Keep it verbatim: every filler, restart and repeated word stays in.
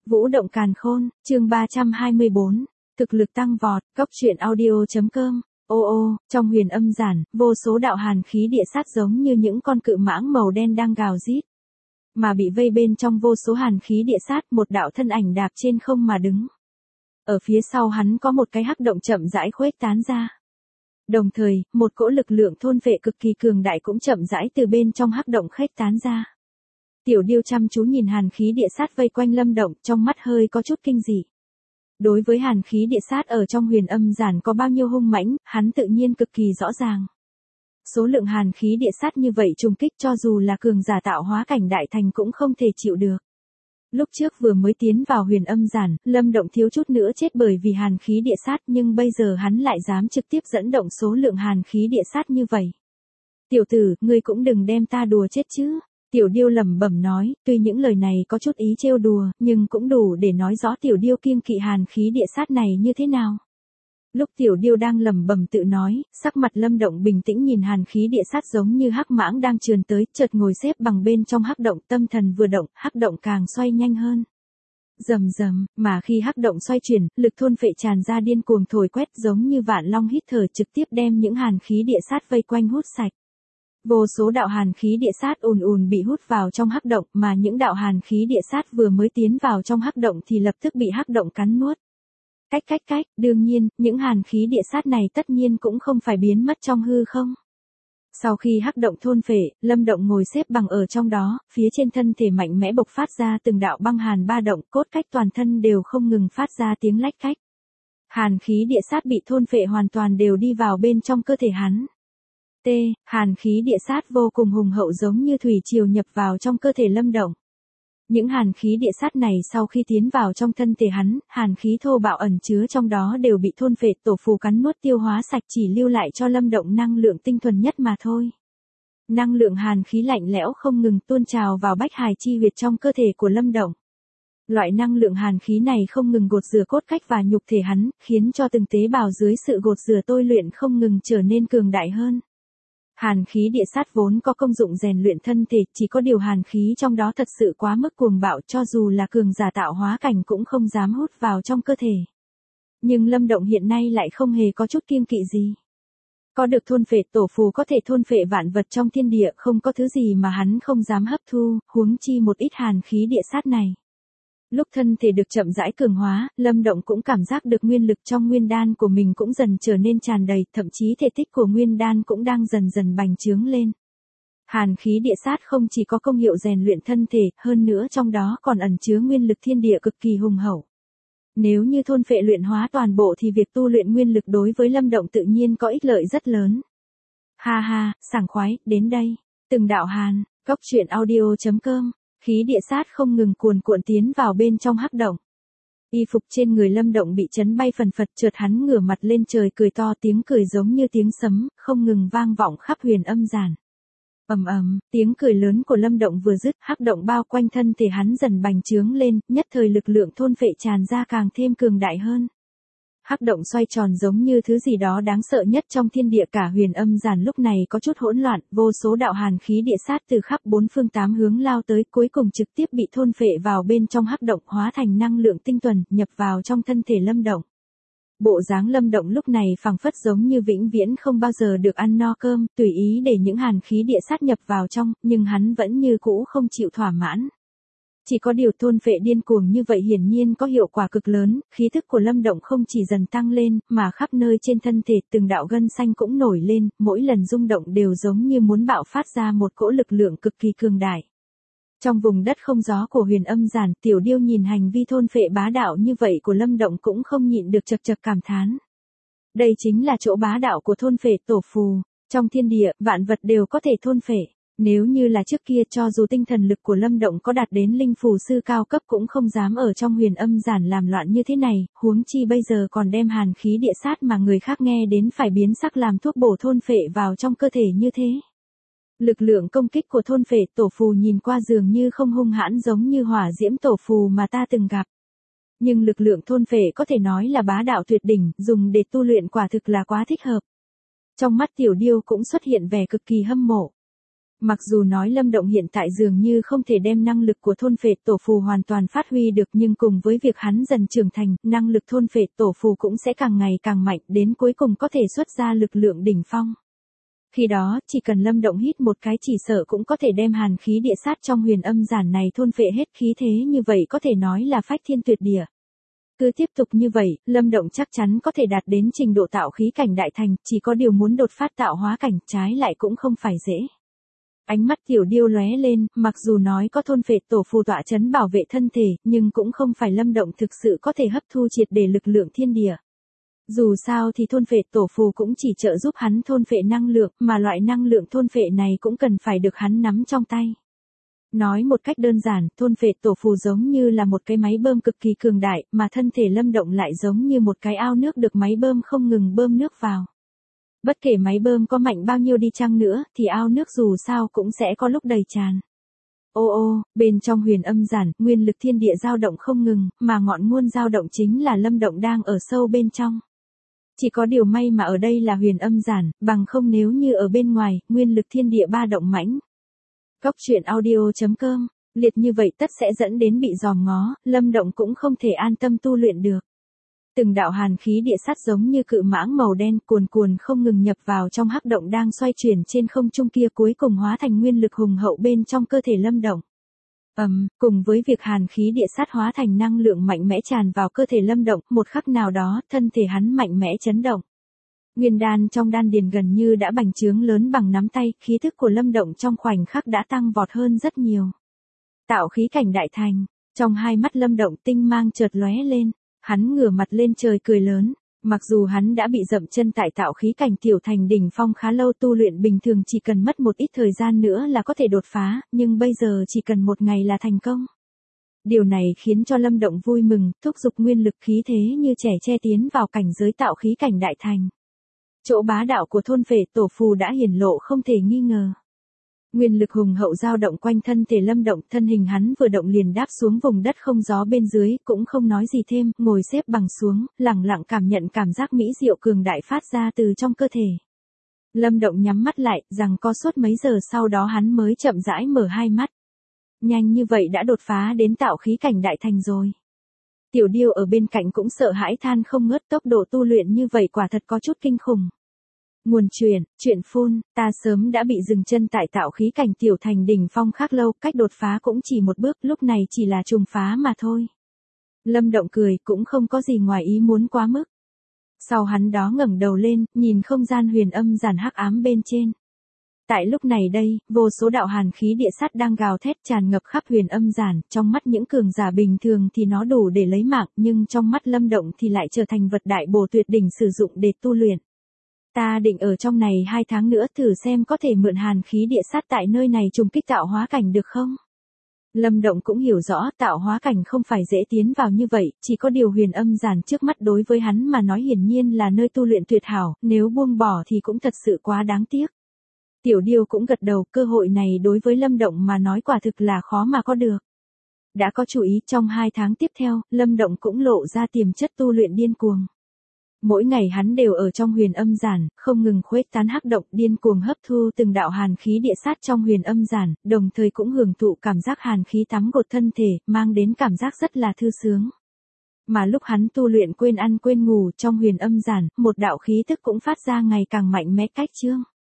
Vũ động càn khôn, chương ba trăm hai mươi bốn, thực lực tăng vọt, cốc truyện audio.com, ô ô, trong huyền âm giản, vô số đạo hàn khí địa sát giống như những con cự mãng màu đen đang gào rít. Mà bị vây bên trong vô số hàn khí địa sát, một đạo thân ảnh đạp trên không mà đứng. Ở phía sau hắn có một cái hắc động chậm rãi khuếch tán ra. Đồng thời, một cỗ lực lượng thôn vệ cực kỳ cường đại cũng chậm rãi từ bên trong hắc động khuếch tán ra. Tiểu Điêu chăm chú nhìn hàn khí địa sát vây quanh Lâm Động, trong mắt hơi có chút kinh dị. Đối với hàn khí địa sát ở trong huyền âm giản có bao nhiêu hung mãnh, hắn tự nhiên cực kỳ rõ ràng. Số lượng hàn khí địa sát như vậy trùng kích cho dù là cường giả tạo hóa cảnh đại thành cũng không thể chịu được. Lúc trước vừa mới tiến vào huyền âm giản, Lâm Động thiếu chút nữa chết bởi vì hàn khí địa sát, nhưng bây giờ hắn lại dám trực tiếp dẫn động số lượng hàn khí địa sát như vậy. Tiểu tử, ngươi cũng đừng đem ta đùa chết chứ. Tiểu Điêu lẩm bẩm nói, tuy những lời này có chút ý trêu đùa, nhưng cũng đủ để nói rõ Tiểu Điêu kiêng kỵ hàn khí địa sát này như thế nào. Lúc Tiểu Điêu đang lẩm bẩm tự nói, sắc mặt Lâm Động bình tĩnh nhìn hàn khí địa sát giống như hắc mãng đang trườn tới, chợt ngồi xếp bằng bên trong hắc động, tâm thần vừa động, hắc động càng xoay nhanh hơn. Rầm rầm, mà khi hắc động xoay chuyển, lực thôn phệ tràn ra điên cuồng thổi quét giống như vạn long hít thở trực tiếp đem những hàn khí địa sát vây quanh hút sạch. Vô số đạo hàn khí địa sát ùn ùn bị hút vào trong hắc động, mà những đạo hàn khí địa sát vừa mới tiến vào trong hắc động thì lập tức bị hắc động cắn nuốt. Cách cách cách, đương nhiên, những hàn khí địa sát này tất nhiên cũng không phải biến mất trong hư không. Sau khi hắc động thôn phệ, Lâm Động ngồi xếp bằng ở trong đó, phía trên thân thể mạnh mẽ bộc phát ra từng đạo băng hàn ba động, cốt cách toàn thân đều không ngừng phát ra tiếng lách cách. Hàn khí địa sát bị thôn phệ hoàn toàn đều đi vào bên trong cơ thể hắn. T, hàn khí địa sát vô cùng hùng hậu giống như thủy triều nhập vào trong cơ thể Lâm Động. Những hàn khí địa sát này sau khi tiến vào trong thân thể hắn, hàn khí thô bạo ẩn chứa trong đó đều bị thôn phệ tổ phù cắn nuốt tiêu hóa sạch, chỉ lưu lại cho Lâm Động năng lượng tinh thuần nhất mà thôi. Năng lượng hàn khí lạnh lẽo không ngừng tuôn trào vào bách hài chi huyệt trong cơ thể của Lâm Động. Loại năng lượng hàn khí này không ngừng gột rửa cốt cách và nhục thể hắn, khiến cho từng tế bào dưới sự gột rửa tôi luyện không ngừng trở nên cường đại hơn. Hàn khí địa sát vốn có công dụng rèn luyện thân thể, chỉ có điều hàn khí trong đó thật sự quá mức cuồng bạo, cho dù là cường giả tạo hóa cảnh cũng không dám hút vào trong cơ thể. Nhưng Lâm Động hiện nay lại không hề có chút kiêng kỵ gì. Có được thôn phệ tổ phù có thể thôn phệ vạn vật trong thiên địa, không có thứ gì mà hắn không dám hấp thu, huống chi một ít hàn khí địa sát này. Lúc thân thể được chậm rãi cường hóa, Lâm Động cũng cảm giác được nguyên lực trong nguyên đan của mình cũng dần trở nên tràn đầy, thậm chí thể tích của nguyên đan cũng đang dần dần bành trướng lên. Hàn khí địa sát không chỉ có công hiệu rèn luyện thân thể, hơn nữa trong đó còn ẩn chứa nguyên lực thiên địa cực kỳ hùng hậu. Nếu như thôn phệ luyện hóa toàn bộ thì việc tu luyện nguyên lực đối với Lâm Động tự nhiên có ích lợi rất lớn. Ha ha, sảng khoái, đến đây. Từng đạo hàn, cốc truyện audio.com. Khí địa sát không ngừng cuồn cuộn tiến vào bên trong hắc động. Y phục trên người Lâm Động bị chấn bay phần phật, chợt hắn ngửa mặt lên trời cười to, tiếng cười giống như tiếng sấm, không ngừng vang vọng khắp huyền âm giản. Ầm ầm, tiếng cười lớn của Lâm Động vừa dứt, hắc động bao quanh thân thể hắn dần bành trướng lên, nhất thời lực lượng thôn phệ tràn ra càng thêm cường đại hơn. Hắc động xoay tròn giống như thứ gì đó đáng sợ nhất trong thiên địa, cả huyền âm giản lúc này có chút hỗn loạn, vô số đạo hàn khí địa sát từ khắp bốn phương tám hướng lao tới, cuối cùng trực tiếp bị thôn phệ vào bên trong hắc động, hóa thành năng lượng tinh thuần, nhập vào trong thân thể Lâm Động. Bộ dáng Lâm Động lúc này phảng phất giống như vĩnh viễn không bao giờ được ăn no cơm, tùy ý để những hàn khí địa sát nhập vào trong, nhưng hắn vẫn như cũ không chịu thỏa mãn. Chỉ có điều thôn phệ điên cuồng như vậy hiển nhiên có hiệu quả cực lớn, khí thức của Lâm Động không chỉ dần tăng lên, mà khắp nơi trên thân thể từng đạo gân xanh cũng nổi lên, mỗi lần rung động đều giống như muốn bạo phát ra một cỗ lực lượng cực kỳ cường đại. Trong vùng đất không gió của huyền âm giản, Tiểu Điêu nhìn hành vi thôn phệ bá đạo như vậy của Lâm Động cũng không nhịn được chật chật cảm thán. Đây chính là chỗ bá đạo của thôn phệ tổ phù, trong thiên địa, vạn vật đều có thể thôn phệ. Nếu như là trước kia, cho dù tinh thần lực của Lâm Động có đạt đến linh phù sư cao cấp cũng không dám ở trong huyền âm giản làm loạn như thế này, huống chi bây giờ còn đem hàn khí địa sát mà người khác nghe đến phải biến sắc làm thuốc bổ thôn phệ vào trong cơ thể như thế. Lực lượng công kích của thôn phệ tổ phù nhìn qua dường như không hung hãn giống như hỏa diễm tổ phù mà ta từng gặp. Nhưng lực lượng thôn phệ có thể nói là bá đạo tuyệt đỉnh, dùng để tu luyện quả thực là quá thích hợp. Trong mắt Tiểu Điêu cũng xuất hiện vẻ cực kỳ hâm mộ. Mặc dù nói Lâm Động hiện tại dường như không thể đem năng lực của thôn phệ tổ phù hoàn toàn phát huy được, nhưng cùng với việc hắn dần trưởng thành, năng lực thôn phệ tổ phù cũng sẽ càng ngày càng mạnh, đến cuối cùng có thể xuất ra lực lượng đỉnh phong. Khi đó, chỉ cần Lâm Động hít một cái chỉ sợ cũng có thể đem hàn khí địa sát trong huyền âm giản này thôn phệ hết, khí thế như vậy có thể nói là phách thiên tuyệt địa. Cứ tiếp tục như vậy, Lâm Động chắc chắn có thể đạt đến trình độ tạo khí cảnh đại thành, chỉ có điều muốn đột phát tạo hóa cảnh, trái lại cũng không phải dễ. Ánh mắt Tiểu Điêu lóe lên, mặc dù nói có thôn phệ tổ phù tọa chấn bảo vệ thân thể, nhưng cũng không phải Lâm Động thực sự có thể hấp thu triệt để lực lượng thiên địa. Dù sao thì thôn phệ tổ phù cũng chỉ trợ giúp hắn thôn phệ năng lượng, mà loại năng lượng thôn phệ này cũng cần phải được hắn nắm trong tay. Nói một cách đơn giản, thôn phệ tổ phù giống như là một cái máy bơm cực kỳ cường đại, mà thân thể Lâm Động lại giống như một cái ao nước được máy bơm không ngừng bơm nước vào. Bất kể máy bơm có mạnh bao nhiêu đi chăng nữa, thì ao nước dù sao cũng sẽ có lúc đầy tràn. Ô ô, bên trong huyền âm giản, nguyên lực thiên địa dao động không ngừng, mà ngọn nguồn dao động chính là Lâm Động đang ở sâu bên trong. Chỉ có điều may mà ở đây là huyền âm giản, bằng không nếu như ở bên ngoài, nguyên lực thiên địa ba động mãnh. Cốc truyện audio chấm com, liệt như vậy tất sẽ dẫn đến bị dòm ngó, Lâm Động cũng không thể an tâm tu luyện được. Từng đạo hàn khí địa sát giống như cự mãng màu đen cuồn cuồn không ngừng nhập vào trong hắc động đang xoay chuyển trên không trung kia, cuối cùng hóa thành nguyên lực hùng hậu bên trong cơ thể Lâm Động. Ầm, um, cùng với việc hàn khí địa sát hóa thành năng lượng mạnh mẽ tràn vào cơ thể Lâm Động, một khắc nào đó, thân thể hắn mạnh mẽ chấn động. Nguyên đan trong đan điền gần như đã bành trướng lớn bằng nắm tay, khí thức của Lâm Động trong khoảnh khắc đã tăng vọt hơn rất nhiều. Tạo khí cảnh đại thành, trong hai mắt Lâm Động tinh mang chợt lóe lên, hắn ngửa mặt lên trời cười lớn. Mặc dù hắn đã bị dậm chân tại tạo khí cảnh tiểu thành đỉnh phong khá lâu, tu luyện bình thường chỉ cần mất một ít thời gian nữa là có thể đột phá, nhưng bây giờ chỉ cần một ngày là thành công. Điều này khiến cho Lâm Động vui mừng, thúc giục nguyên lực khí thế như trẻ tre tiến vào cảnh giới tạo khí cảnh đại thành. Chỗ bá đạo của thôn phệ tổ phù đã hiển lộ không thể nghi ngờ. Nguyên lực hùng hậu dao động quanh thân thể Lâm Động, thân hình hắn vừa động liền đáp xuống vùng đất không gió bên dưới, cũng không nói gì thêm, ngồi xếp bằng xuống, lẳng lặng cảm nhận cảm giác mỹ diệu cường đại phát ra từ trong cơ thể. Lâm Động nhắm mắt lại, rằng có suốt mấy giờ sau đó hắn mới chậm rãi mở hai mắt. Nhanh như vậy đã đột phá đến tạo khí cảnh đại thành rồi. Tiểu Điêu ở bên cạnh cũng sợ hãi than không ngớt, tốc độ tu luyện như vậy quả thật có chút kinh khủng. Nguồn truyền, chuyện phun, ta sớm đã bị dừng chân tại tạo khí cảnh tiểu thành đỉnh phong khác lâu, cách đột phá cũng chỉ một bước, lúc này chỉ là trùng phá mà thôi. Lâm Động cười, cũng không có gì ngoài ý muốn quá mức. Sau hắn đó ngẩng đầu lên, nhìn không gian huyền âm giản hắc ám bên trên. Tại lúc này đây, vô số đạo hàn khí địa sát đang gào thét tràn ngập khắp huyền âm giản, trong mắt những cường giả bình thường thì nó đủ để lấy mạng, nhưng trong mắt Lâm Động thì lại trở thành vật đại bổ tuyệt đỉnh sử dụng để tu luyện. Ta định ở trong này hai tháng nữa thử xem có thể mượn hàn khí địa sát tại nơi này trùng kích tạo hóa cảnh được không? Lâm Động cũng hiểu rõ tạo hóa cảnh không phải dễ tiến vào như vậy, chỉ có điều huyền âm giản trước mắt đối với hắn mà nói hiển nhiên là nơi tu luyện tuyệt hảo, nếu buông bỏ thì cũng thật sự quá đáng tiếc. Tiểu Điêu cũng gật đầu, cơ hội này đối với Lâm Động mà nói quả thực là khó mà có được. Đã có chú ý, trong hai tháng tiếp theo, Lâm Động cũng lộ ra tiềm chất tu luyện điên cuồng. Mỗi ngày hắn đều ở trong huyền âm giản, không ngừng khuếch tán hắc động, điên cuồng hấp thu từng đạo hàn khí địa sát trong huyền âm giản, đồng thời cũng hưởng thụ cảm giác hàn khí tắm gột thân thể, mang đến cảm giác rất là thư sướng. Mà lúc hắn tu luyện quên ăn quên ngủ trong huyền âm giản, một đạo khí tức cũng phát ra ngày càng mạnh mẽ cách chương.